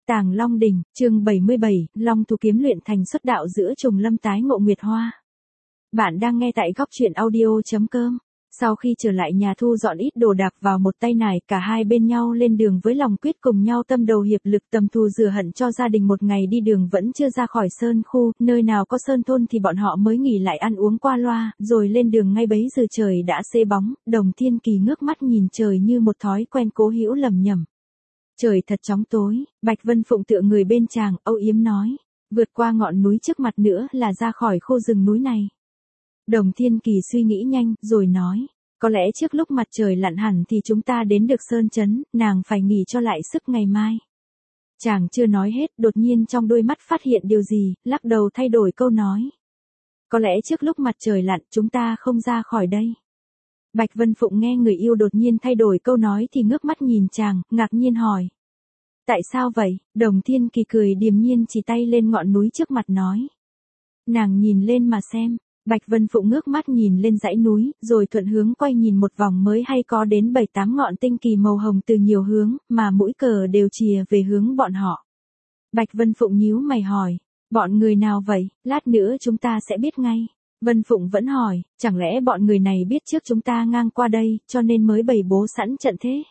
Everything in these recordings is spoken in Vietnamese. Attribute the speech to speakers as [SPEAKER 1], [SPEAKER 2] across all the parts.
[SPEAKER 1] Tàng Long Đỉnh, chương 77, Long Thú kiếm luyện thành xuất đạo giữa trùng lâm tái ngộ Nguyệt Hoa. Bạn đang nghe tại góc truyện audio.com. Sau khi trở lại nhà thu dọn ít đồ đạc vào một tay nải, cả hai bên nhau lên đường với lòng quyết cùng nhau tâm đầu hiệp lực tầm thù rửa hận cho gia đình. Một ngày đi đường vẫn chưa ra khỏi sơn khu, nơi nào có sơn thôn thì bọn họ mới nghỉ lại ăn uống qua loa, rồi lên đường. Ngay bấy giờ trời đã xế bóng, Đồng Thiên Kỳ ngước mắt nhìn trời như một thói quen cố hữu lẩm nhẩm. Trời thật chóng tối, Bạch Vân Phụng tựa người bên chàng, âu yếm nói. Vượt qua ngọn núi trước mặt nữa là ra khỏi khu rừng núi này. Đồng Thiên Kỳ suy nghĩ nhanh, rồi nói. Có lẽ trước lúc mặt trời lặn hẳn thì chúng ta đến được sơn trấn, nàng phải nghỉ cho lại sức ngày mai. Chàng chưa nói hết, đột nhiên trong đôi mắt phát hiện điều gì, lắc đầu thay đổi câu nói. Có lẽ trước lúc mặt trời lặn chúng ta không ra khỏi đây. Bạch Vân Phụng nghe người yêu đột nhiên thay đổi câu nói thì ngước mắt nhìn chàng, ngạc nhiên hỏi. Tại sao vậy? Đồng Thiên Kỳ cười điềm nhiên chỉ tay lên ngọn núi trước mặt nói. Nàng nhìn lên mà xem. Bạch Vân Phụng ngước mắt nhìn lên dãy núi, rồi thuận hướng quay nhìn một vòng mới hay có đến 7-8 ngọn tinh kỳ màu hồng từ nhiều hướng, mà mũi cờ đều chìa về hướng bọn họ. Bạch Vân Phụng nhíu mày hỏi. Bọn người nào vậy? Lát nữa chúng ta sẽ biết ngay. Vân Phụng vẫn hỏi, chẳng lẽ bọn người này biết trước chúng ta ngang qua đây, cho nên mới bày bố sẵn trận thế?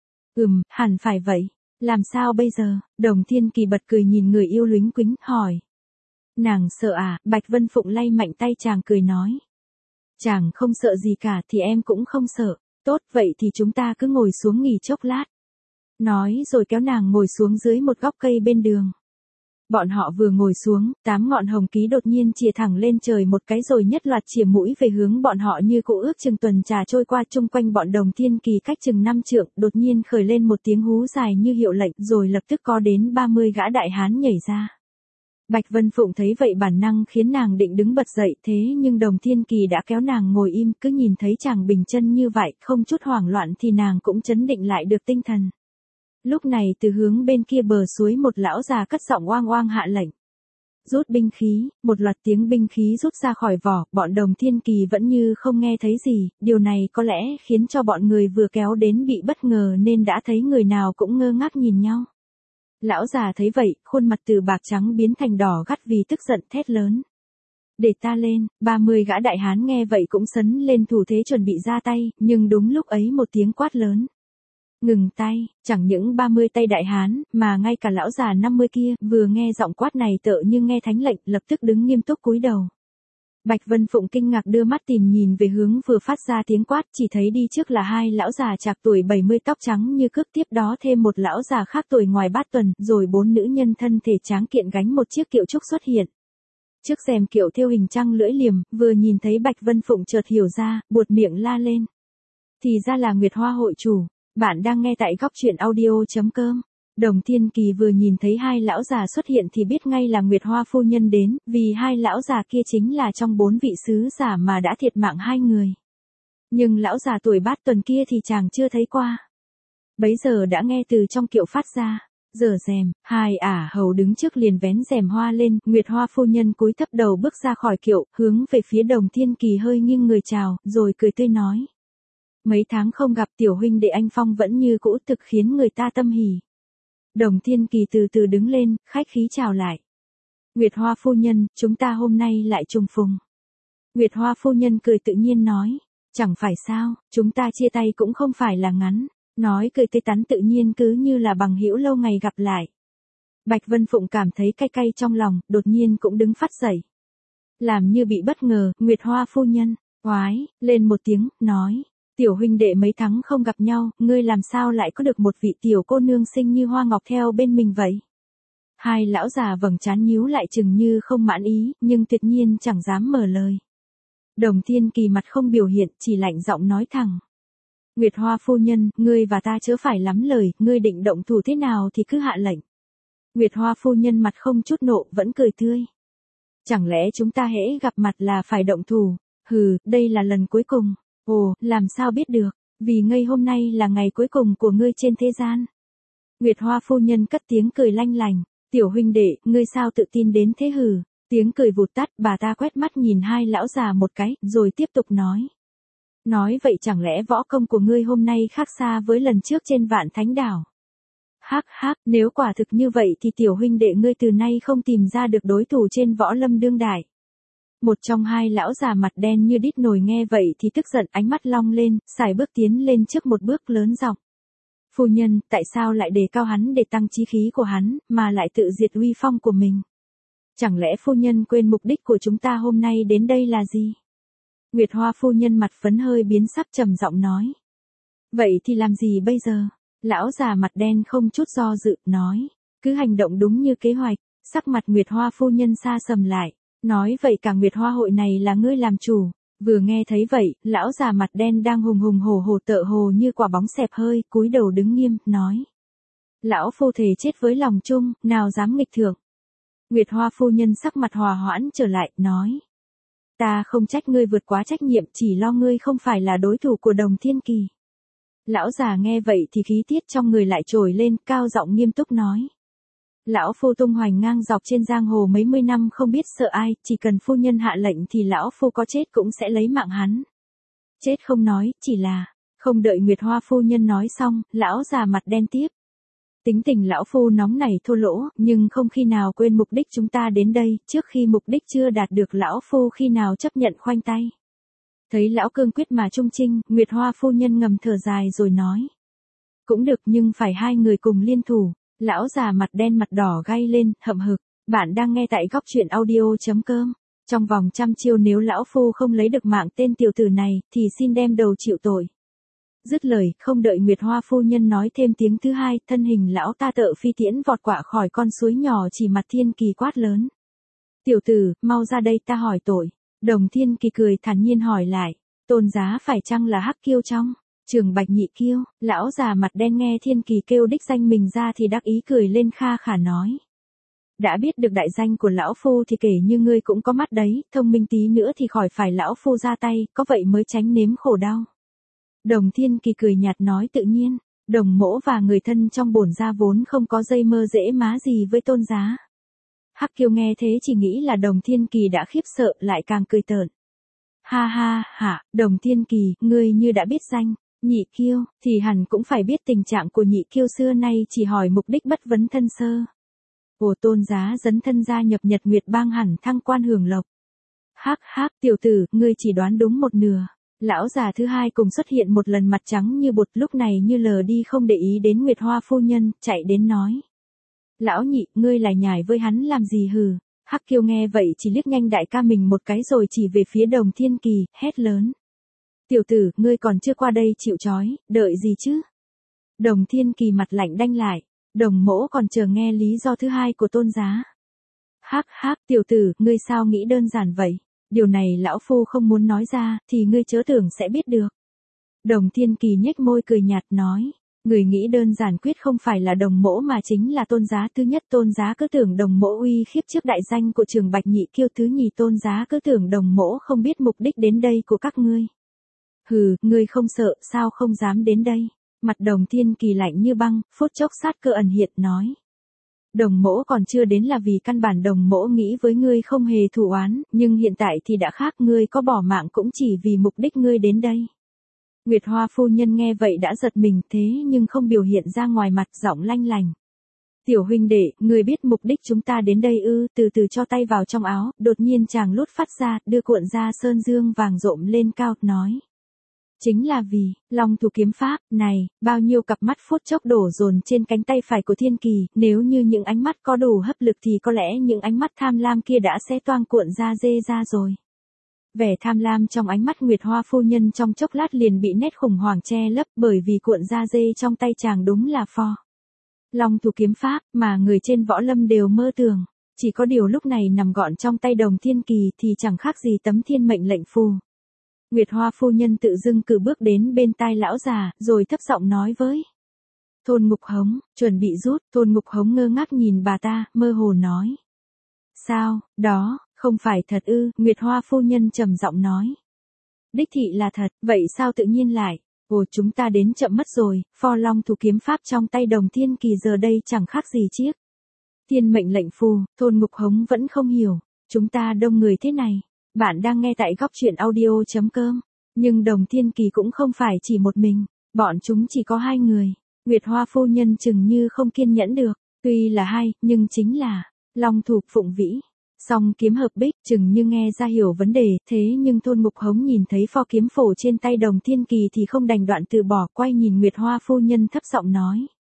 [SPEAKER 1] Hẳn phải vậy. Làm sao bây giờ? Đồng Thiên Kỳ bật cười nhìn người yêu lúnh quính, hỏi. Nàng sợ à? Bạch Vân Phụng lay mạnh tay chàng cười nói. Chàng không sợ gì cả thì em cũng không sợ. Tốt vậy thì chúng ta cứ ngồi xuống nghỉ chốc lát. Nói rồi kéo nàng ngồi xuống dưới một góc cây bên đường. Bọn họ vừa ngồi xuống, 8 ngọn hồng ký đột nhiên chìa thẳng lên trời một cái rồi nhất loạt chìa mũi về hướng bọn họ như cũ. Ước chừng tuần trà trôi qua, chung quanh bọn Đồng Thiên Kỳ cách chừng 5 trượng, đột nhiên khởi lên một tiếng hú dài như hiệu lệnh, rồi lập tức có đến 30 gã đại hán nhảy ra. Bạch Vân Phụng thấy vậy bản năng khiến nàng định đứng bật dậy, thế nhưng Đồng Thiên Kỳ đã kéo nàng ngồi im, cứ nhìn thấy chàng bình chân như vậy, không chút hoảng loạn thì nàng cũng trấn định lại được tinh thần. Lúc này từ hướng bên kia bờ suối một lão già cất giọng oang oang hạ lệnh. Rút binh khí, một loạt tiếng binh khí rút ra khỏi vỏ, bọn Đồng Thiên Kỳ vẫn như không nghe thấy gì, điều này có lẽ khiến cho bọn người vừa kéo đến bị bất ngờ nên đã thấy người nào cũng ngơ ngác nhìn nhau. Lão già thấy vậy, khuôn mặt từ bạc trắng biến thành đỏ gắt vì tức giận thét lớn. Để ta lên. 30 gã đại hán nghe vậy cũng sấn lên thủ thế chuẩn bị ra tay, nhưng đúng lúc ấy một tiếng quát lớn. Ngừng tay. Chẳng những 30 tay đại hán, mà ngay cả lão già 50 kia, vừa nghe giọng quát này tựa như nghe thánh lệnh, lập tức đứng nghiêm túc cúi đầu. Bạch Vân Phụng kinh ngạc đưa mắt tìm nhìn về hướng vừa phát ra tiếng quát, chỉ thấy đi trước là 2 lão già trạc tuổi 70 tóc trắng như cước, tiếp đó thêm một lão già khác tuổi ngoài bát tuần, rồi 4 nữ nhân thân thể tráng kiện gánh một chiếc kiệu trúc xuất hiện. Trước rèm kiệu thêu hình trăng lưỡi liềm, vừa nhìn thấy Bạch Vân Phụng chợt hiểu ra, buột miệng la lên. Thì ra là Nguyệt Hoa hội chủ. Bạn đang nghe tại góc truyện audio.com. Đồng Thiên Kỳ vừa nhìn thấy 2 lão già xuất hiện thì biết ngay là Nguyệt Hoa phu nhân đến, vì 2 lão già kia chính là trong 4 vị sứ giả mà đã thiệt mạng 2 người. Nhưng lão già tuổi bát tuần kia thì chàng chưa thấy qua. Bấy giờ đã nghe từ trong kiệu phát ra. Giở rèm, 2 ả hầu đứng trước liền vén rèm hoa lên, Nguyệt Hoa phu nhân cúi thấp đầu bước ra khỏi kiệu, hướng về phía Đồng Thiên Kỳ hơi nghiêng người chào, rồi cười tươi nói. Mấy tháng không gặp tiểu huynh đệ anh Phong vẫn như cũ, thực khiến người ta tâm hỉ. Đồng Thiên Kỳ từ từ đứng lên, khách khí chào lại. Nguyệt Hoa phu nhân, chúng ta hôm nay lại trùng phùng. Nguyệt Hoa phu nhân cười tự nhiên nói. Chẳng phải sao, chúng ta chia tay cũng không phải là ngắn. Nói cười tươi tắn tự nhiên cứ như là bằng hữu lâu ngày gặp lại. Bạch Vân Phụng cảm thấy cay cay trong lòng, đột nhiên cũng đứng phắt dậy. Làm như bị bất ngờ, Nguyệt Hoa phu nhân, oái, lên một tiếng, nói. Tiểu huynh đệ mấy tháng không gặp nhau, ngươi làm sao lại có được một vị tiểu cô nương xinh như hoa ngọc theo bên mình vậy? 2 lão già vầng trán nhíu lại chừng như không mãn ý, nhưng tuyệt nhiên chẳng dám mở lời. Đồng Thiên Kỳ mặt không biểu hiện, chỉ lạnh giọng nói thẳng. Nguyệt Hoa phu nhân, ngươi và ta chớ phải lắm lời, ngươi định động thủ thế nào thì cứ hạ lệnh. Nguyệt Hoa phu nhân mặt không chút nộ, vẫn cười tươi. Chẳng lẽ chúng ta hễ gặp mặt là phải động thủ? Đây là lần cuối cùng. Ồ, làm sao biết được, vì ngây hôm nay là ngày cuối cùng của ngươi trên thế gian. Nguyệt Hoa phu nhân cất tiếng cười lanh lành. Tiểu huynh đệ, ngươi sao tự tin đến thế hừ? Tiếng cười vụt tắt, bà ta quét mắt nhìn 2 lão già một cái, rồi tiếp tục nói. Nói vậy chẳng lẽ võ công của ngươi hôm nay khác xa với lần trước trên Vạn Thánh Đảo? Hắc hắc, nếu quả thực như vậy thì tiểu huynh đệ ngươi từ nay không tìm ra được đối thủ trên võ lâm đương đại. Một trong hai lão già mặt đen như đít nồi nghe vậy thì tức giận, ánh mắt long lên, sải bước tiến lên trước một bước lớn giọng. Phu nhân, tại sao lại đề cao hắn để tăng chí khí của hắn, mà lại tự diệt uy phong của mình? Chẳng lẽ phu nhân quên mục đích của chúng ta hôm nay đến đây là gì? Nguyệt Hoa phu nhân mặt phấn hơi biến sắc trầm giọng nói. Vậy thì làm gì bây giờ? Lão già mặt đen không chút do dự, nói. Cứ hành động đúng như kế hoạch. Sắc mặt Nguyệt Hoa phu nhân xa sầm lại. Nói vậy cả Nguyệt Hoa hội này là ngươi làm chủ. Vừa nghe thấy vậy, lão già mặt đen đang hùng hùng hổ hổ tựa hồ như quả bóng xẹp hơi, cúi đầu đứng nghiêm, nói. Lão phu thề chết với lòng chung, nào dám nghịch thượng. Nguyệt Hoa phu nhân sắc mặt hòa hoãn trở lại, nói. Ta không trách ngươi vượt quá trách nhiệm, chỉ lo ngươi không phải là đối thủ của Đồng Thiên Kỳ. Lão già nghe vậy thì khí tiết trong người lại trồi lên, cao giọng nghiêm túc nói. Lão phu tung hoành ngang dọc trên giang hồ mấy mươi năm không biết sợ ai, chỉ cần phu nhân hạ lệnh thì lão phu có chết cũng sẽ lấy mạng hắn. Chết không nói, chỉ là, không đợi Nguyệt Hoa phu nhân nói xong, lão già mặt đen tiếp. Tính tình lão phu nóng nảy thô lỗ, nhưng không khi nào quên mục đích chúng ta đến đây, trước khi mục đích chưa đạt được lão phu khi nào chấp nhận khoanh tay. Thấy lão cương quyết mà trung trinh, Nguyệt Hoa phu nhân ngầm thở dài rồi nói. Cũng được nhưng phải hai người cùng liên thủ. Lão già mặt đen mặt đỏ gay lên, hậm hực. Bạn đang nghe tại góc truyện audio.com. Trong vòng 100 chiêu nếu lão phu không lấy được mạng tên tiểu tử này, thì xin đem đầu chịu tội. Dứt lời, không đợi Nguyệt Hoa phu nhân nói thêm tiếng thứ hai, thân hình lão ta tợ phi tiễn vọt quạ khỏi con suối nhỏ chỉ mặt Thiên Kỳ quát lớn. Tiểu tử, mau ra đây ta hỏi tội. Đồng Thiên Kỳ cười thản nhiên hỏi lại, tôn giá phải chăng là Hắc Kiêu trong Trường Bạch Nhị Kiêu? Lão già mặt đen nghe Thiên Kỳ kêu đích danh mình ra thì đắc ý cười lên kha khả nói. Đã biết được đại danh của lão phu thì kể như ngươi cũng có mắt đấy, thông minh tí nữa thì khỏi phải lão phu ra tay, có vậy mới tránh nếm khổ đau. Đồng Thiên Kỳ cười nhạt nói tự nhiên, Đồng mỗ và người thân trong bổn gia vốn không có dây mơ dễ má gì với tôn giá. Hắc Kiêu nghe thế chỉ nghĩ là Đồng Thiên Kỳ đã khiếp sợ lại càng cười tởn. Ha ha, hả, Đồng Thiên Kỳ, ngươi như đã biết danh, Nhị Kiêu, thì hẳn cũng phải biết tình trạng của Nhị Kiêu xưa nay chỉ hỏi mục đích bất vấn thân sơ. Ồ tôn giá dấn thân gia nhập Nhật Nguyệt Bang hẳn thăng quan hưởng lộc. Hắc hắc, tiểu tử, ngươi chỉ đoán đúng một nửa. Lão già thứ hai cùng xuất hiện một lần mặt trắng như bột lúc này như lờ đi không để ý đến Nguyệt Hoa phu nhân, chạy đến nói. Lão Nhị, ngươi lại nhảy với hắn làm gì hừ? Hắc Kiêu nghe vậy chỉ liếc nhanh đại ca mình một cái rồi chỉ về phía Đồng Thiên Kỳ, hét lớn. Tiểu tử, ngươi còn chưa qua đây chịu trói, đợi gì chứ? Đồng Thiên Kỳ mặt lạnh đanh lại, Đồng mỗ còn chờ nghe lý do thứ hai của tôn giá. Hắc hắc, tiểu tử, ngươi sao nghĩ đơn giản vậy? Điều này lão phu không muốn nói ra, thì ngươi chớ tưởng sẽ biết được. Đồng Thiên Kỳ nhếch môi cười nhạt nói, người nghĩ đơn giản quyết không phải là Đồng mỗ mà chính là tôn giá. Thứ nhất, tôn giá cứ tưởng Đồng mỗ uy khiếp trước đại danh của Trường Bạch Nhị Kiêu. Thứ nhì, tôn giá cứ tưởng Đồng mỗ không biết mục đích đến đây của các ngươi. Hừ, ngươi không sợ, sao không dám đến đây? Mặt Đồng Thiên Kỳ lạnh như băng, phút chốc sát cơ ẩn hiện nói. Đồng mỗ còn chưa đến là vì căn bản Đồng mỗ nghĩ với ngươi không hề thù oán, nhưng hiện tại thì đã khác, ngươi có bỏ mạng cũng chỉ vì mục đích ngươi đến đây. Nguyệt Hoa phu nhân nghe vậy đã giật mình thế nhưng không biểu hiện ra ngoài mặt, giọng lanh lành. Tiểu huynh đệ, ngươi biết mục đích chúng ta đến đây ư? Từ từ cho tay vào trong áo, đột nhiên chàng lút phát ra, đưa cuộn ra sơn dương vàng rộm lên cao, nói. Chính là vì, Long Thủ kiếm pháp, này, bao nhiêu cặp mắt phút chốc đổ dồn trên cánh tay phải của Thiên Kỳ, nếu như những ánh mắt có đủ hấp lực thì có lẽ những ánh mắt tham lam kia đã xé toang cuộn da dê ra rồi. Vẻ tham lam trong ánh mắt Nguyệt Hoa phu nhân trong chốc lát liền bị nét khủng hoảng che lấp bởi vì cuộn da dê trong tay chàng đúng là pho Long Thủ kiếm pháp mà người trên võ lâm đều mơ tưởng, chỉ có điều lúc này nằm gọn trong tay Đồng Thiên Kỳ thì chẳng khác gì tấm thiên mệnh lệnh phù. Nguyệt Hoa phu nhân tự dưng cử bước đến bên tai lão già, rồi thấp giọng nói với Thôn Ngục Hống, chuẩn bị rút. Thôn Ngục Hống ngơ ngác nhìn bà ta, mơ hồ nói. Sao, đó, không phải thật ư? Nguyệt Hoa phu nhân trầm giọng nói. Đích thị là thật, vậy sao tự nhiên lại? Ồ, chúng ta đến chậm mất rồi, pho Long Thủ kiếm pháp trong tay Đồng Thiên Kỳ giờ đây chẳng khác gì chiếc thiên mệnh lệnh phù. Thôn Ngục Hống vẫn không hiểu, chúng ta đông người thế này. Bạn đang nghe tại góc truyện audio.com. Nhưng Đồng Thiên Kỳ cũng không phải chỉ một mình, bọn chúng chỉ có hai người. Nguyệt Hoa phu nhân chừng như không kiên nhẫn được, tuy là hai, nhưng chính là long thục phụng vĩ. Song kiếm hợp bích, chừng như nghe ra hiểu vấn đề, thế nhưng Tôn Mục Hống nhìn thấy pho kiếm phổ trên tay Đồng Thiên Kỳ thì không đành đoạn từ bỏ, quay nhìn Nguyệt Hoa phu nhân thấp giọng nói.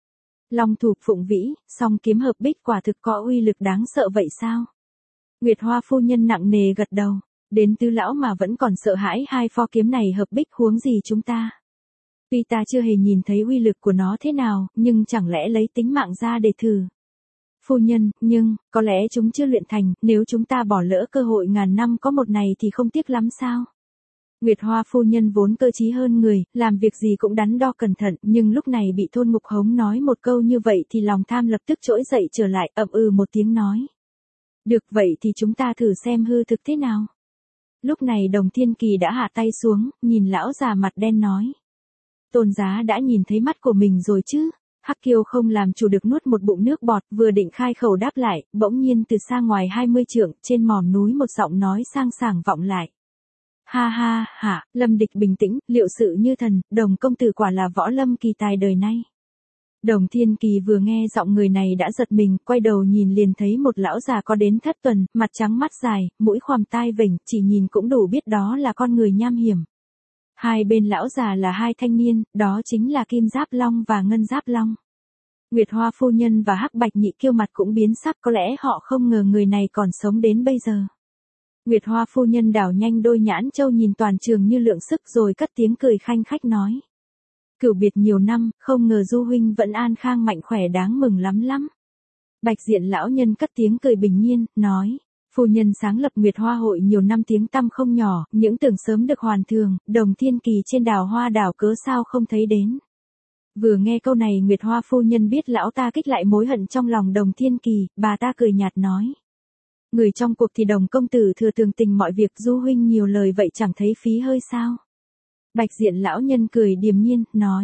[SPEAKER 1] Long thục phụng vĩ, song kiếm hợp bích quả thực có uy lực đáng sợ vậy sao? Nguyệt Hoa phu nhân nặng nề gật đầu, đến Tứ lão mà vẫn còn sợ hãi hai pho kiếm này hợp bích huống gì chúng ta. Tuy ta chưa hề nhìn thấy uy lực của nó thế nào, nhưng chẳng lẽ lấy tính mạng ra để thử. Phu nhân, nhưng, có lẽ chúng chưa luyện thành, nếu chúng ta bỏ lỡ cơ hội ngàn năm có một này thì không tiếc lắm sao? Nguyệt Hoa phu nhân vốn cơ trí hơn người, làm việc gì cũng đắn đo cẩn thận, nhưng lúc này bị Tôn Mục Hống nói một câu như vậy thì lòng tham lập tức trỗi dậy trở lại, ậm một tiếng nói. Được vậy thì chúng ta thử xem hư thực thế nào. Lúc này Đồng Thiên Kỳ đã hạ tay xuống, nhìn lão già mặt đen nói. Tôn giá đã nhìn thấy mắt của mình rồi chứ? Hắc Kiêu không làm chủ được nuốt một bụng nước bọt, vừa định khai khẩu đáp lại, bỗng nhiên từ xa ngoài 20 trượng, trên mỏm núi một giọng nói sang sảng vọng lại. Ha ha, hả, Lâm Địch bình tĩnh, liệu sự như thần, Đồng công tử quả là võ lâm kỳ tài đời nay. Đồng Thiên Kỳ vừa nghe giọng người này đã giật mình, quay đầu nhìn liền thấy một lão già có đến thất tuần, mặt trắng mắt dài, mũi khoằm tai vểnh, chỉ nhìn cũng đủ biết đó là con người nham hiểm. Hai bên lão già là hai thanh niên, đó chính là Kim Giáp Long và Ngân Giáp Long. Nguyệt Hoa phu nhân và Hắc Bạch Nhị Kiêu mặt cũng biến sắc, có lẽ họ không ngờ người này còn sống đến bây giờ. Nguyệt Hoa phu nhân đảo nhanh đôi nhãn châu nhìn toàn trường như lượng sức rồi cất tiếng cười khanh khách nói. Cửu biệt nhiều năm, không ngờ Du huynh vẫn an khang mạnh khỏe đáng mừng lắm lắm. Bạch Diện lão nhân cất tiếng cười bình nhiên, nói. Phu nhân sáng lập Nguyệt Hoa hội nhiều năm tiếng tăm không nhỏ, những tưởng sớm được hoàn thường, Đồng Thiên Kỳ trên đào hoa đảo cớ sao không thấy đến. Vừa nghe câu này Nguyệt Hoa phu nhân biết lão ta kích lại mối hận trong lòng Đồng Thiên Kỳ, bà ta cười nhạt nói. Người trong cuộc thì Đồng công tử thừa tường tình mọi việc, Du huynh nhiều lời vậy chẳng thấy phí hơi sao. Bạch Diện lão nhân cười điềm nhiên,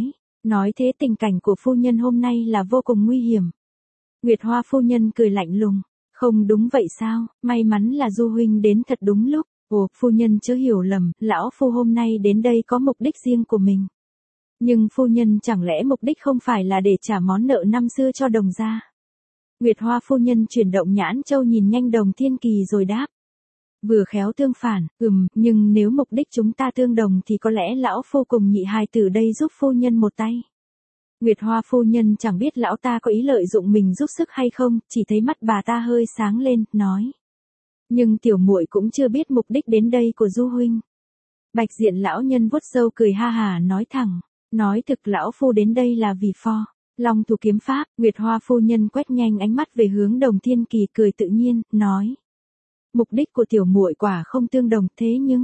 [SPEAKER 1] nói thế tình cảnh của phu nhân hôm nay là vô cùng nguy hiểm. Nguyệt Hoa phu nhân cười lạnh lùng. Không đúng vậy sao, may mắn là Du huynh đến thật đúng lúc. Ồ, phu nhân chớ hiểu lầm, lão phu hôm nay đến đây có mục đích riêng của mình. Nhưng phu nhân chẳng lẽ mục đích không phải là để trả món nợ năm xưa cho Đồng gia? Nguyệt Hoa phu nhân chuyển động nhãn châu nhìn nhanh Đồng Thiên Kỳ rồi đáp. Vừa khéo tương phản, nhưng nếu mục đích chúng ta tương đồng thì có lẽ lão phu cùng nhị hài tử đây giúp phu nhân một tay. Nguyệt Hoa phu nhân chẳng biết lão ta có ý lợi dụng mình giúp sức hay không, chỉ thấy mắt bà ta hơi sáng lên, nói. Nhưng tiểu muội cũng chưa biết mục đích đến đây của Du huynh. Bạch Diện lão nhân vuốt râu cười ha hà nói thẳng, nói thực lão phu đến đây là vì pho Long thủ kiếm pháp. Nguyệt Hoa phu nhân quét nhanh ánh mắt về hướng Đồng Thiên Kỳ cười tự nhiên, nói. Mục đích của tiểu muội quả không tương đồng thế nhưng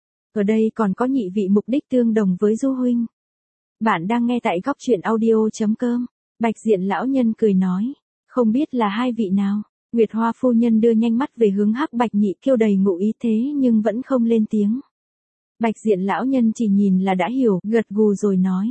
[SPEAKER 1] ở đây còn có nhị vị mục đích tương đồng với Du huynh. Bạn đang nghe tại góc truyện audio.com. Bạch Diện lão nhân cười nói, không biết là hai vị nào. Nguyệt Hoa phu nhân đưa nhanh mắt về hướng Hắc Bạch Nhị Kiêu đầy ngụ ý thế nhưng vẫn không lên tiếng. Bạch Diện lão nhân chỉ nhìn là đã hiểu, gật gù rồi nói.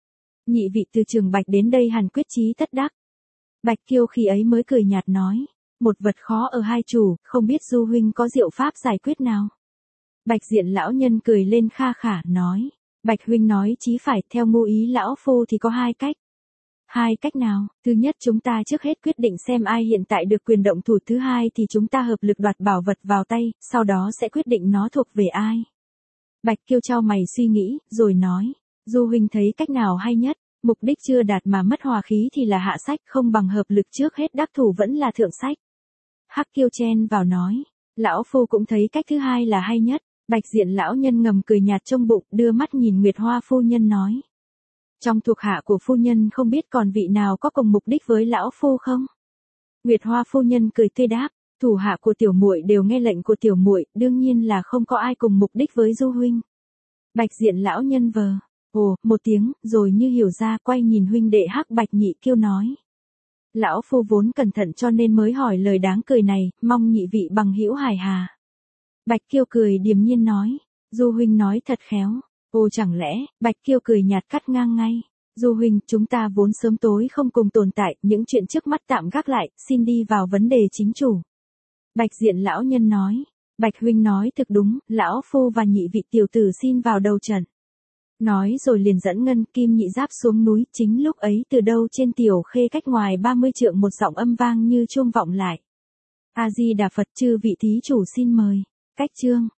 [SPEAKER 1] Nhị vị từ Trường Bạch đến đây hẳn quyết chí tất đắc. Bạch Kiêu khi ấy mới cười nhạt nói, một vật khó ở hai chủ, không biết Du huynh có diệu pháp giải quyết nào. Bạch Diện lão nhân cười lên kha khả nói. Bạch huynh nói chí phải, theo ngu ý lão phu thì có hai cách. Hai cách nào? Thứ nhất chúng ta trước hết quyết định xem ai hiện tại được quyền động thủ, thứ hai thì chúng ta hợp lực đoạt bảo vật vào tay, sau đó sẽ quyết định nó thuộc về ai. Bạch Kiêu chau mày suy nghĩ, rồi nói, Du huynh thấy cách nào hay nhất, mục đích chưa đạt mà mất hòa khí thì là hạ sách, không bằng hợp lực trước hết đắc thủ vẫn là thượng sách. Hắc Kiêu chen vào nói, lão phu cũng thấy cách thứ hai là hay nhất. Bạch Diện lão nhân ngầm cười nhạt trong bụng, đưa mắt nhìn Nguyệt Hoa phu nhân nói. Trong thuộc hạ của phu nhân không biết còn vị nào có cùng mục đích với lão phu không? Nguyệt Hoa phu nhân cười tươi đáp, thủ hạ của tiểu muội đều nghe lệnh của tiểu muội, đương nhiên là không có ai cùng mục đích với Du huynh. Bạch Diện lão nhân vờ, một tiếng, rồi như hiểu ra quay nhìn huynh đệ Hắc Bạch Nhị Kiêu nói. Lão phu vốn cẩn thận cho nên mới hỏi lời đáng cười này, mong nhị vị bằng hữu hài hà. Bạch Kiêu cười điềm nhiên nói, Du huynh nói thật khéo. Chẳng lẽ, Bạch Kiêu cười nhạt cắt ngang ngay. Du huynh, chúng ta vốn sớm tối không cùng tồn tại, những chuyện trước mắt tạm gác lại, xin đi vào vấn đề chính chủ. Bạch Diện lão nhân nói, Bạch huynh nói thực đúng, lão phu và nhị vị tiểu tử xin vào đầu trận. Nói rồi liền dẫn Ngân Kim Nhị Giáp xuống núi, chính lúc ấy từ đâu trên Tiểu Khê cách ngoài 30 trượng một giọng âm vang như chuông vọng lại. A Di Đà Phật, chư vị thí chủ xin mời. Cách chương